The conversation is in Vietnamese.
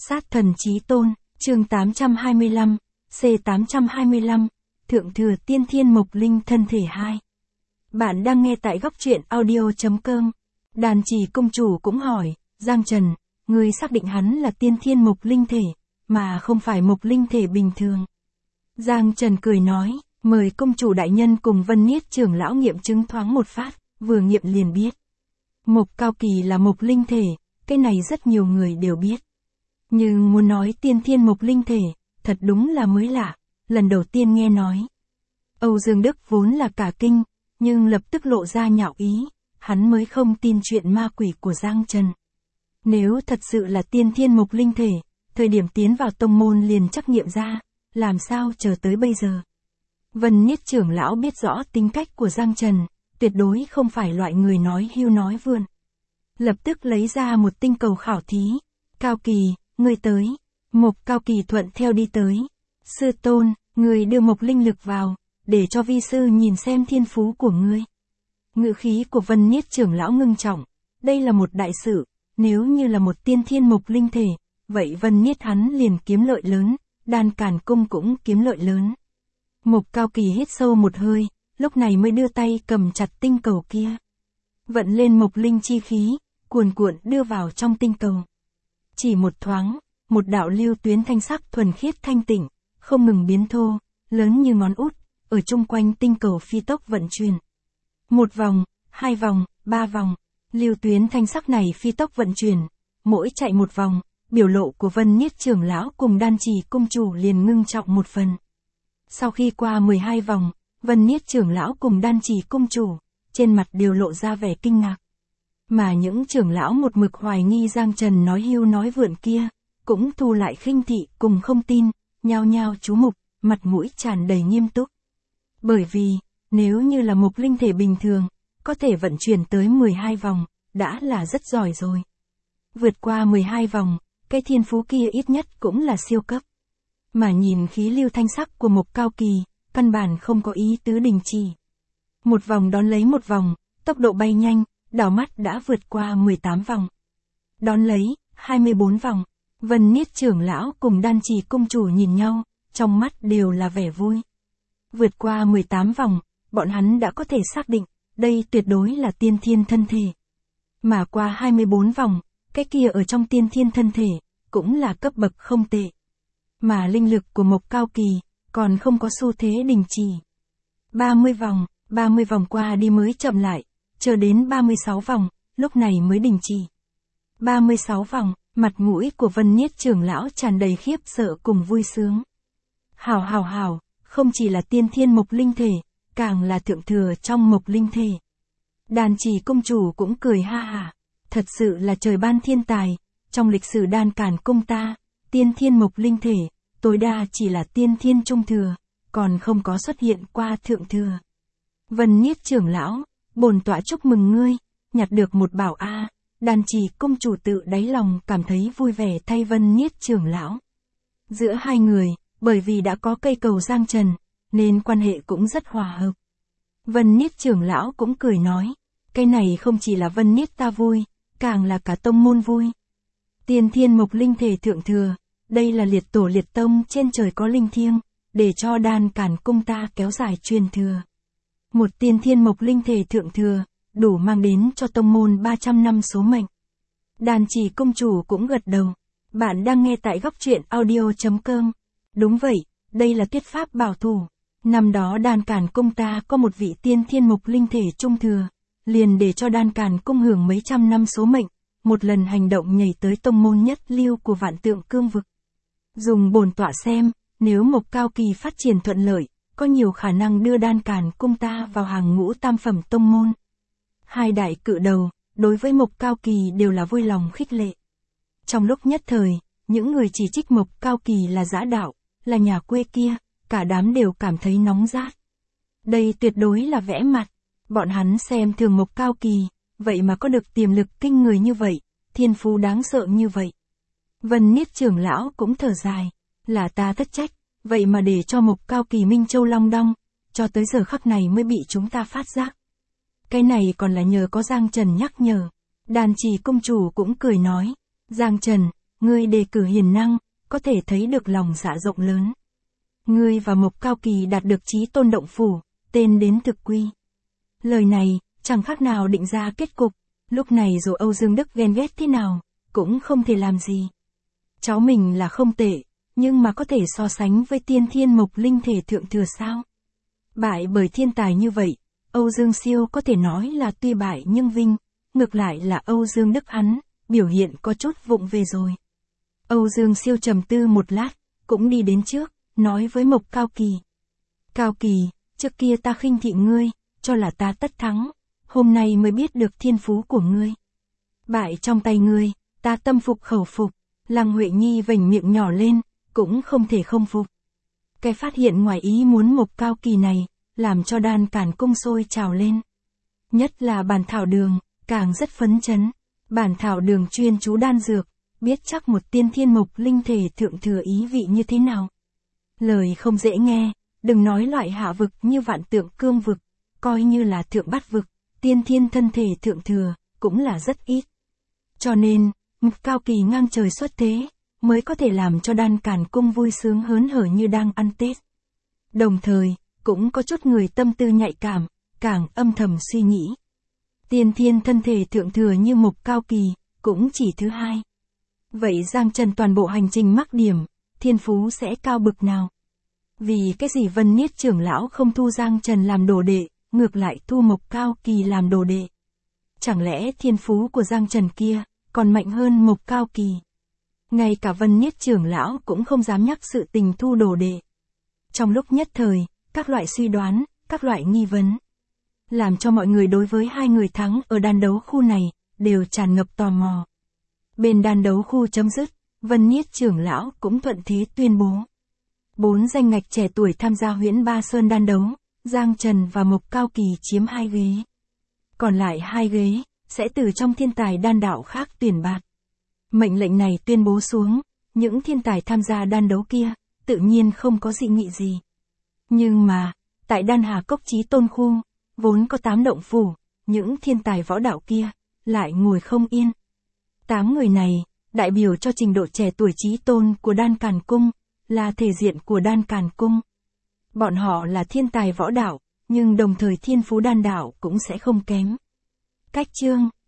Sát thần chí tôn, chương 825, C825, Thượng thừa tiên thiên mộc linh thân thể 2. Bạn đang nghe tại góc truyện audio.com. Đàn Chỉ công chủ cũng hỏi, Giang Trần, ngươi xác định hắn là tiên thiên mộc linh thể, mà không phải mộc linh thể bình thường. Giang Trần cười nói, mời công chủ đại nhân cùng Vân Niết trưởng lão nghiệm chứng thoáng một phát, vừa nghiệm liền biết. Mộc Cao Kỳ là mộc linh thể, cái này rất nhiều người đều biết. Nhưng muốn nói tiên thiên mộc linh thể, thật đúng là mới lạ, lần đầu tiên nghe nói. Âu Dương Đức vốn là cả kinh, nhưng lập tức lộ ra nhạo ý, hắn mới không tin chuyện ma quỷ của Giang Trần. Nếu thật sự là tiên thiên mộc linh thể, thời điểm tiến vào tông môn liền trắc nghiệm ra, làm sao chờ tới bây giờ. Vân Niết trưởng lão biết rõ tính cách của Giang Trần, tuyệt đối không phải loại người nói hưu nói vượn. Lập tức lấy ra một tinh cầu khảo thí. Cao Kỳ, ngươi tới. Mộc Cao Kỳ thuận theo đi tới. Sư tôn, ngươi đưa mộc linh lực vào, để cho vi sư nhìn xem thiên phú của ngươi. Ngữ khí của Vân Niết trưởng lão ngưng trọng. Đây là một đại sự, nếu như là một tiên thiên mộc linh thể, vậy Vân Niết hắn liền kiếm lợi lớn, Đan Càn Cung cũng kiếm lợi lớn. Mộc Cao Kỳ hít sâu một hơi, lúc này mới đưa tay cầm chặt tinh cầu kia. Vận lên mộc linh chi khí, cuồn cuộn đưa vào trong tinh cầu. Chỉ một thoáng, một đạo lưu tuyến thanh sắc thuần khiết thanh tịnh, không ngừng biến thô, lớn như ngón út, ở chung quanh tinh cầu phi tốc vận chuyển. Một vòng, hai vòng, ba vòng, lưu tuyến thanh sắc này phi tốc vận chuyển, mỗi chạy một vòng, biểu lộ của Vân Niết trưởng lão cùng Đan Chỉ công chủ liền ngưng trọng một phần. Sau khi qua 12 vòng, Vân Niết trưởng lão cùng Đan Chỉ công chủ, trên mặt đều lộ ra vẻ kinh ngạc. Mà những trưởng lão một mực hoài nghi Giang Trần nói hưu nói vượn kia, cũng thu lại khinh thị cùng không tin, nhao nhao chú mục, mặt mũi tràn đầy nghiêm túc. Bởi vì, nếu như là mộc linh thể bình thường, có thể vận chuyển tới 12 vòng, đã là rất giỏi rồi. Vượt qua 12 vòng, cái thiên phú kia ít nhất cũng là siêu cấp. Mà nhìn khí lưu thanh sắc của Mộc Cao Kỳ, căn bản không có ý tứ đình chỉ. Một vòng đón lấy một vòng, tốc độ bay nhanh, đảo mắt đã vượt qua 18 vòng. Đón lấy, 24 vòng, Vân Niết trưởng lão cùng Đan Chỉ công chủ nhìn nhau, trong mắt đều là vẻ vui. Vượt qua 18 vòng, bọn hắn đã có thể xác định, đây tuyệt đối là tiên thiên thân thể. Mà qua 24 vòng, cái kia ở trong tiên thiên thân thể, cũng là cấp bậc không tệ. Mà linh lực của Mộc Cao Kỳ, còn không có xu thế đình chỉ. 30 vòng qua đi mới chậm lại, chờ đến 36 vòng, lúc này mới đình chỉ. 36 vòng, mặt mũi của Vân Niết trưởng lão tràn đầy khiếp sợ cùng vui sướng. Hảo, không chỉ là tiên thiên mộc linh thể, càng là thượng thừa trong mộc linh thể. Đan Chỉ công chủ cũng cười ha hả, thật sự là trời ban thiên tài, trong lịch sử Đan Càn Cung ta, tiên thiên mộc linh thể, tối đa chỉ là tiên thiên trung thừa, còn không có xuất hiện qua thượng thừa. Vân Niết trưởng lão, bổn tọa chúc mừng ngươi, nhặt được một bảo a. Đan Chỉ công chủ tự đáy lòng cảm thấy vui vẻ thay Vân Niết trưởng lão. Giữa hai người, bởi vì đã có cây cầu Giang Trần, nên quan hệ cũng rất hòa hợp. Vân Niết trưởng lão cũng cười nói, cái này không chỉ là Vân Niết ta vui, càng là cả tông môn vui. Tiên thiên mộc linh thể thượng thừa, đây là liệt tổ liệt tông trên trời có linh thiêng, để cho Đan Càn Cung ta kéo dài truyền thừa. Một tiên thiên mộc linh thể thượng thừa, đủ mang đến cho tông môn 300 năm số mệnh. Đan Chỉ công chủ cũng gật đầu. Bạn đang nghe tại góc truyện audio.com. Đúng vậy, đây là thuyết pháp bảo thủ. Năm đó Đan Càn Cung ta có một vị tiên thiên mộc linh thể trung thừa, liền để cho Đan Càn Cung hưởng mấy trăm năm số mệnh, một lần hành động nhảy tới tông môn nhất lưu của Vạn Tượng Cương vực. Dùng bổn tọa xem, nếu Mộc Cao Kỳ phát triển thuận lợi, có nhiều khả năng đưa Đan Càn Cung ta vào hàng ngũ tam phẩm tông môn. Hai đại cự đầu, đối với Mộc Cao Kỳ đều là vui lòng khích lệ. Trong lúc nhất thời, những người chỉ trích Mộc Cao Kỳ là dã đạo, là nhà quê kia, cả đám đều cảm thấy nóng rát. Đây tuyệt đối là vẽ mặt, bọn hắn xem thường Mộc Cao Kỳ, vậy mà có được tiềm lực kinh người như vậy, thiên phú đáng sợ như vậy. Vân Niết trưởng lão cũng thở dài, là ta thất trách, vậy mà để cho Mộc Cao Kỳ Minh Châu long đong, cho tới giờ khắc này mới bị chúng ta phát giác. Cái này còn là nhờ có Giang Trần nhắc nhở. Đan Chỉ công chủ cũng cười nói, Giang Trần, ngươi đề cử hiền năng, có thể thấy được lòng dạ rộng lớn. Ngươi và Mộc Cao Kỳ đạt được chí tôn động phủ, tên đến thực quy. Lời này, chẳng khác nào định ra kết cục, lúc này dù Âu Dương Đức ghen ghét thế nào, cũng không thể làm gì. Cháu mình là không tệ, nhưng mà có thể so sánh với tiên thiên mộc linh thể thượng thừa sao? Bại bởi thiên tài như vậy, Âu Dương Siêu có thể nói là tuy bại nhưng vinh, ngược lại là Âu Dương Đức hắn, biểu hiện có chút vụng về rồi. Âu Dương Siêu trầm tư một lát, cũng đi đến trước, nói với Mộc Cao Kỳ. Cao Kỳ, trước kia ta khinh thị ngươi, cho là ta tất thắng, hôm nay mới biết được thiên phú của ngươi. Bại trong tay ngươi, ta tâm phục khẩu phục, Lăng Huệ Nhi vểnh miệng nhỏ lên, cũng không thể không phục. Cái phát hiện ngoài ý muốn Mộc Cao Kỳ này, làm cho Đan Càn Cung sôi trào lên. Nhất là Bản Thảo Đường, càng rất phấn chấn. Bản Thảo Đường chuyên chú đan dược, biết chắc một tiên thiên mộc linh thể thượng thừa ý vị như thế nào. Lời không dễ nghe, đừng nói loại hạ vực như Vạn Tượng Cương vực, coi như là thượng bát vực, tiên thiên thân thể thượng thừa, cũng là rất ít. Cho nên, Mộc Cao Kỳ ngang trời xuất thế, mới có thể làm cho Đan Càn Cung vui sướng hớn hở như đang ăn Tết. Đồng thời, cũng có chút người tâm tư nhạy cảm, càng âm thầm suy nghĩ. Tiên thiên thân thể thượng thừa như Mộc Cao Kỳ, cũng chỉ thứ hai. Vậy Giang Trần toàn bộ hành trình mắc điểm, thiên phú sẽ cao bực nào? Vì cái gì Vân Niết trưởng lão không thu Giang Trần làm đồ đệ, ngược lại thu Mộc Cao Kỳ làm đồ đệ? Chẳng lẽ thiên phú của Giang Trần kia, còn mạnh hơn Mộc Cao Kỳ? Ngay cả Vân Niết trưởng lão cũng không dám nhắc sự tình thu đồ đệ. Trong lúc nhất thời, các loại suy đoán, các loại nghi vấn, làm cho mọi người đối với hai người thắng ở đan đấu khu này, đều tràn ngập tò mò. Bên đan đấu khu chấm dứt, Vân Niết trưởng lão cũng thuận thế tuyên bố. 4 danh ngạch trẻ tuổi tham gia Huyễn Ba Sơn đan đấu, Giang Trần và Mộc Cao Kỳ chiếm 2 ghế. Còn lại 2 ghế, sẽ từ trong thiên tài đan đạo khác tuyển bạt. Mệnh lệnh này tuyên bố xuống, những thiên tài tham gia đan đấu kia, tự nhiên không có dị nghị gì. Nhưng mà, tại Đan Hà Cốc chí tôn khu, vốn có 8 động phủ, những thiên tài võ đạo kia, lại ngồi không yên. 8 người này, đại biểu cho trình độ trẻ tuổi chí tôn của Đan Càn Cung, là thể diện của Đan Càn Cung. Bọn họ là thiên tài võ đạo, nhưng đồng thời thiên phú đan đạo cũng sẽ không kém. Cách chương